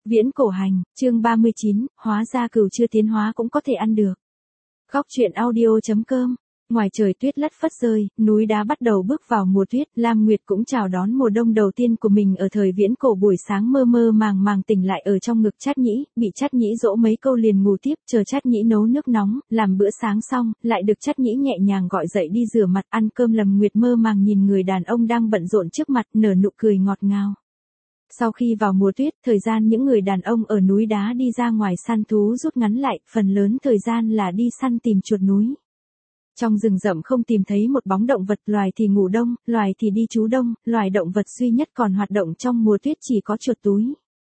Viễn cổ hành, chương 39, hóa ra cừu chưa tiến hóa cũng có thể ăn được. Góc truyện audio.com. Ngoài trời tuyết lất phất rơi, núi đá bắt đầu bước vào mùa tuyết, Lam Nguyệt cũng chào đón mùa đông đầu tiên của mình ở thời viễn cổ. Buổi sáng mơ mơ màng màng tỉnh lại ở trong ngực Trát Nhĩ, bị Trát Nhĩ dỗ mấy câu liền ngủ tiếp, chờ Trát Nhĩ nấu nước nóng, làm bữa sáng xong, lại được Trát Nhĩ nhẹ nhàng gọi dậy đi rửa mặt ăn cơm. Lam Nguyệt mơ màng nhìn người đàn ông đang bận rộn trước mặt, nở nụ cười ngọt ngào. Sau khi vào mùa tuyết, thời gian những người đàn ông ở núi đá đi ra ngoài săn thú rút ngắn lại, phần lớn thời gian là đi săn tìm chuột núi. Trong rừng rậm không tìm thấy một bóng động vật, loài thì ngủ đông, loài thì đi trú đông, loài động vật duy nhất còn hoạt động trong mùa tuyết chỉ có chuột túi.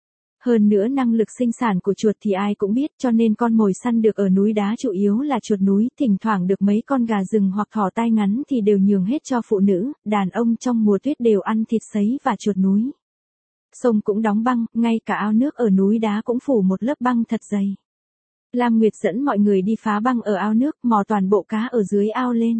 Hơn nữa năng lực sinh sản của chuột thì ai cũng biết, cho nên con mồi săn được ở núi đá chủ yếu là chuột núi, thỉnh thoảng được mấy con gà rừng hoặc thỏ tai ngắn thì đều nhường hết cho phụ nữ, đàn ông trong mùa tuyết đều ăn thịt sấy và chuột núi. Sông cũng đóng băng, ngay cả ao nước ở núi đá cũng phủ một lớp băng thật dày. Lam Nguyệt dẫn mọi người đi phá băng ở ao nước, mò toàn bộ cá ở dưới ao lên.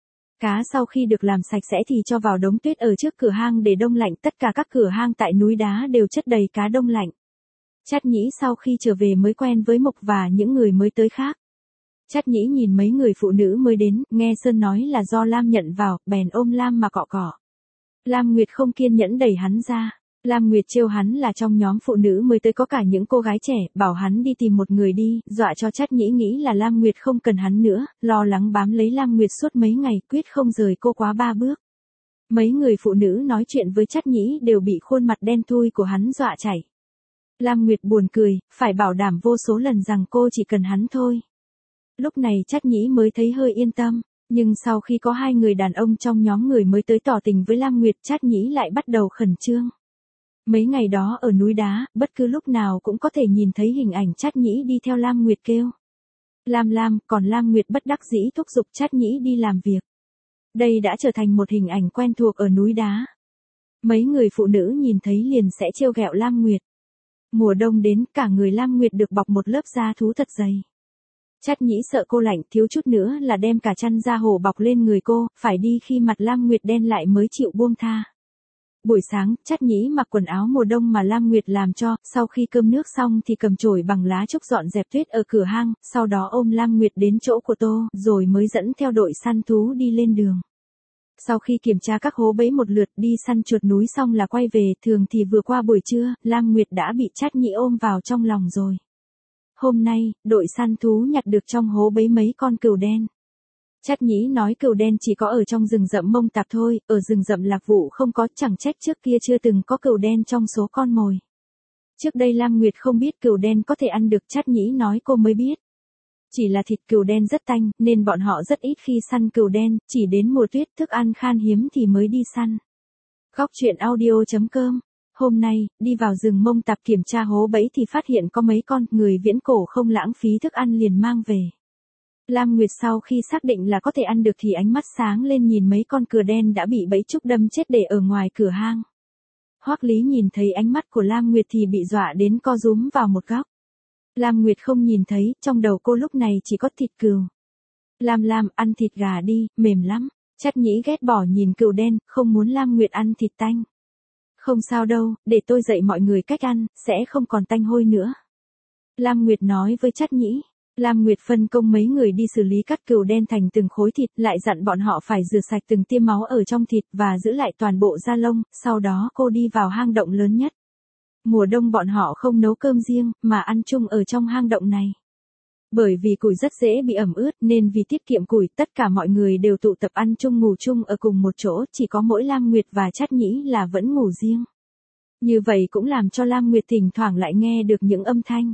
Cá sau khi được làm sạch sẽ thì cho vào đống tuyết ở trước cửa hang để đông lạnh, tất cả các cửa hang tại núi đá đều chất đầy cá đông lạnh. Trát Nhĩ sau khi trở về mới quen với Mộc và những người mới tới khác. Trát Nhĩ nhìn mấy người phụ nữ mới đến, nghe Sơn nói là do Lam nhận vào, bèn ôm Lam mà cọ cọ. Lam Nguyệt không kiên nhẫn đẩy hắn ra. Lam Nguyệt trêu hắn là trong nhóm phụ nữ mới tới có cả những cô gái trẻ, bảo hắn đi tìm một người đi, dọa cho Trát Nhĩ nghĩ là Lam Nguyệt không cần hắn nữa, lo lắng bám lấy Lam Nguyệt suốt mấy ngày, quyết không rời cô quá 3 bước. Mấy người phụ nữ nói chuyện với Trát Nhĩ đều bị khuôn mặt đen thui của hắn dọa chảy. Lam Nguyệt buồn cười, phải bảo đảm vô số lần rằng cô chỉ cần hắn thôi. Lúc này Trát Nhĩ mới thấy hơi yên tâm, nhưng sau khi có 2 người đàn ông trong nhóm người mới tới tỏ tình với Lam Nguyệt, Trát Nhĩ lại bắt đầu khẩn trương. Mấy ngày đó ở núi đá, bất cứ lúc nào cũng có thể nhìn thấy hình ảnh Trát Nhĩ đi theo Lam Nguyệt kêu Lam, còn Lam Nguyệt bất đắc dĩ thúc giục Trát Nhĩ đi làm việc. Đây đã trở thành một hình ảnh quen thuộc ở núi đá. Mấy người phụ nữ nhìn thấy liền sẽ trêu ghẹo Lam Nguyệt. Mùa đông đến, cả người Lam Nguyệt được bọc một lớp da thú thật dày. Trát Nhĩ sợ cô lạnh, thiếu chút nữa là đem cả chăn da hổ bọc lên người cô, phải đi khi mặt Lam Nguyệt đen lại mới chịu buông tha. Buổi sáng, Trát Nhĩ mặc quần áo mùa đông mà Lam Nguyệt làm cho, sau khi cơm nước xong thì cầm chổi bằng lá trúc dọn dẹp tuyết ở cửa hang, sau đó ôm Lam Nguyệt đến chỗ của Tô, rồi mới dẫn theo đội săn thú đi lên đường. Sau khi kiểm tra các hố bẫy một lượt, đi săn chuột núi xong là quay về, thường thì vừa qua buổi trưa, Lam Nguyệt đã bị Trát Nhĩ ôm vào trong lòng rồi. Hôm nay, đội săn thú nhặt được trong hố bẫy mấy con cừu đen. Trát Nhĩ nói cừu đen chỉ có ở trong rừng rậm Mông Tạp thôi, ở rừng rậm Lạc Vũ không có, chẳng trách trước kia chưa từng có cừu đen trong số con mồi. Trước đây Lam Nguyệt không biết cừu đen có thể ăn được, Trát Nhĩ nói cô mới biết. Chỉ là thịt cừu đen rất tanh, nên bọn họ rất ít khi săn cừu đen, chỉ đến mùa tuyết thức ăn khan hiếm thì mới đi săn. Góc truyện audio.com. Hôm nay, đi vào rừng Mông Tạp kiểm tra hố bẫy thì phát hiện có mấy con, người viễn cổ không lãng phí thức ăn liền mang về. Lam Nguyệt sau khi xác định là có thể ăn được thì ánh mắt sáng lên nhìn mấy con cừu đen đã bị bẫy trúc đâm chết để ở ngoài cửa hang. Hoắc Lý nhìn thấy ánh mắt của Lam Nguyệt thì bị dọa đến co rúm vào một góc. Lam Nguyệt không nhìn thấy, trong đầu cô lúc này chỉ có thịt cừu. Lam, ăn thịt gà đi, mềm lắm. Trát Nhĩ ghét bỏ nhìn cừu đen, không muốn Lam Nguyệt ăn thịt tanh. Không sao đâu, để tôi dạy mọi người cách ăn, sẽ không còn tanh hôi nữa. Lam Nguyệt nói với Trát Nhĩ. Lam Nguyệt phân công mấy người đi xử lý cắt cừu đen thành từng khối thịt, lại dặn bọn họ phải rửa sạch từng tia máu ở trong thịt và giữ lại toàn bộ da lông, sau đó cô đi vào hang động lớn nhất. Mùa đông bọn họ không nấu cơm riêng, mà ăn chung ở trong hang động này. Bởi vì củi rất dễ bị ẩm ướt nên vì tiết kiệm củi, tất cả mọi người đều tụ tập ăn chung ngủ chung ở cùng một chỗ, chỉ có mỗi Lam Nguyệt và Trát Nhĩ là vẫn ngủ riêng. Như vậy cũng làm cho Lam Nguyệt thỉnh thoảng lại nghe được những âm thanh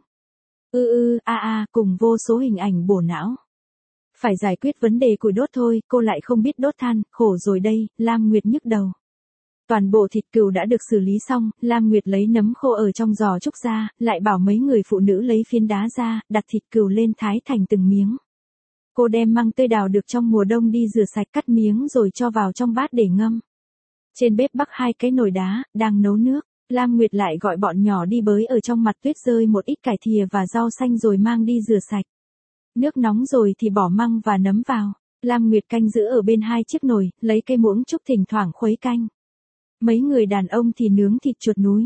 cùng vô số hình ảnh bổ não. Phải giải quyết vấn đề củi đốt thôi, cô lại không biết đốt than, khổ rồi đây, Lam Nguyệt nhức đầu. Toàn bộ thịt cừu đã được xử lý xong, Lam Nguyệt lấy nấm khô ở trong giò trúc ra, lại bảo mấy người phụ nữ lấy phiến đá ra, đặt thịt cừu lên thái thành từng miếng. Cô đem măng tươi đào được trong mùa đông đi rửa sạch cắt miếng rồi cho vào trong bát để ngâm. Trên bếp bắc 2 cái nồi đá, đang nấu nước. Lam Nguyệt lại gọi bọn nhỏ đi bới ở trong mặt tuyết rơi một ít cải thìa và rau xanh rồi mang đi rửa sạch. Nước nóng rồi thì bỏ măng và nấm vào. Lam Nguyệt canh giữ ở bên 2 chiếc nồi, lấy cây muỗng trúc thỉnh thoảng khuấy canh. Mấy người đàn ông thì nướng thịt chuột núi.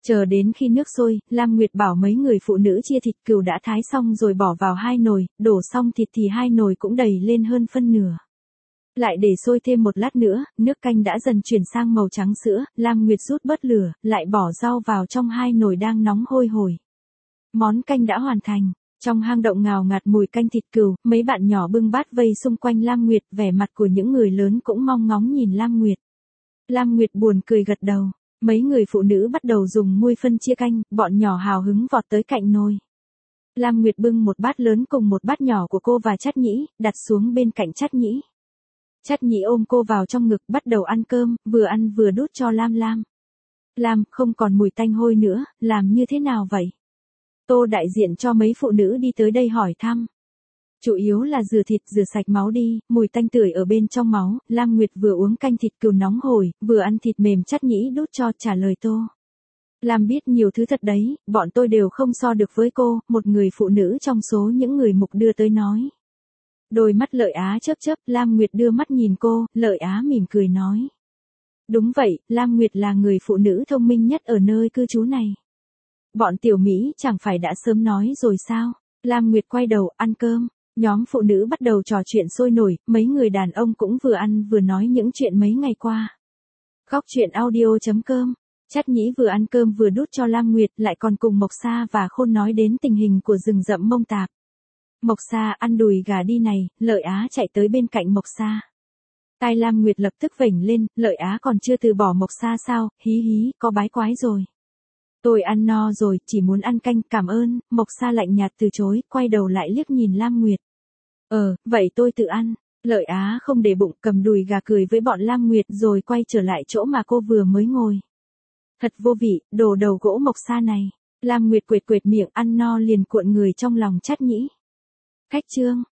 Chờ đến khi nước sôi, Lam Nguyệt bảo mấy người phụ nữ chia thịt cừu đã thái xong rồi bỏ vào 2 nồi, đổ xong thịt thì 2 nồi cũng đầy lên hơn phân nửa. Lại để sôi thêm một lát nữa, nước canh đã dần chuyển sang màu trắng sữa, Lam Nguyệt rút bớt lửa, lại bỏ rau vào trong 2 nồi đang nóng hôi hổi. Món canh đã hoàn thành. Trong hang động ngào ngạt mùi canh thịt cừu, mấy bạn nhỏ bưng bát vây xung quanh Lam Nguyệt, vẻ mặt của những người lớn cũng mong ngóng nhìn Lam Nguyệt. Lam Nguyệt buồn cười gật đầu. Mấy người phụ nữ bắt đầu dùng muôi phân chia canh, bọn nhỏ hào hứng vọt tới cạnh nồi. Lam Nguyệt bưng một bát lớn cùng một bát nhỏ của cô và Trát Nhĩ, đặt xuống bên cạnh Trát Nhĩ. Trát Nhĩ ôm cô vào trong ngực bắt đầu ăn cơm, vừa ăn vừa đút cho Lam Lam. Lam, không còn mùi tanh hôi nữa, làm như thế nào vậy? Tô đại diện cho mấy phụ nữ đi tới đây hỏi thăm. Chủ yếu là rửa thịt, rửa sạch máu đi, mùi tanh tưởi ở bên trong máu. Lam Nguyệt vừa uống canh thịt cừu nóng hổi, vừa ăn thịt mềm Trát Nhĩ đút cho, trả lời Tô. Lam biết nhiều thứ thật đấy, bọn tôi đều không so được với cô, một người phụ nữ trong số những người mục đưa tới nói. Đôi mắt Lợi Á chớp chớp, Lam Nguyệt đưa mắt nhìn cô, Lợi Á mỉm cười nói. Đúng vậy, Lam Nguyệt là người phụ nữ thông minh nhất ở nơi cư trú này. Bọn tiểu Mỹ chẳng phải đã sớm nói rồi sao? Lam Nguyệt quay đầu ăn cơm. Nhóm phụ nữ bắt đầu trò chuyện sôi nổi, mấy người đàn ông cũng vừa ăn vừa nói những chuyện mấy ngày qua. Góc chuyện audio.com. Trát Nhĩ vừa ăn cơm vừa đút cho Lam Nguyệt, lại còn cùng Mộc Sa và Khôn nói đến tình hình của rừng rậm Mông Tạp. Mộc Sa, ăn đùi gà đi này. Lợi Á chạy tới bên cạnh Mộc Sa. Tai Lam Nguyệt lập tức vểnh lên, Lợi Á còn chưa từ bỏ Mộc Sa sao? Hí hí, có bái quái rồi. Tôi ăn no rồi, chỉ muốn ăn canh, cảm ơn. Mộc Sa lạnh nhạt từ chối, quay đầu lại liếc nhìn Lam Nguyệt. Vậy tôi tự ăn. Lợi Á không để bụng, cầm đùi gà cười với bọn Lam Nguyệt rồi quay trở lại chỗ mà cô vừa mới ngồi. Thật vô vị, đồ đầu gỗ Mộc Sa này. Lam Nguyệt quệt quệt miệng, ăn no liền cuộn người trong lòng Trát Nhĩ. Khách trương.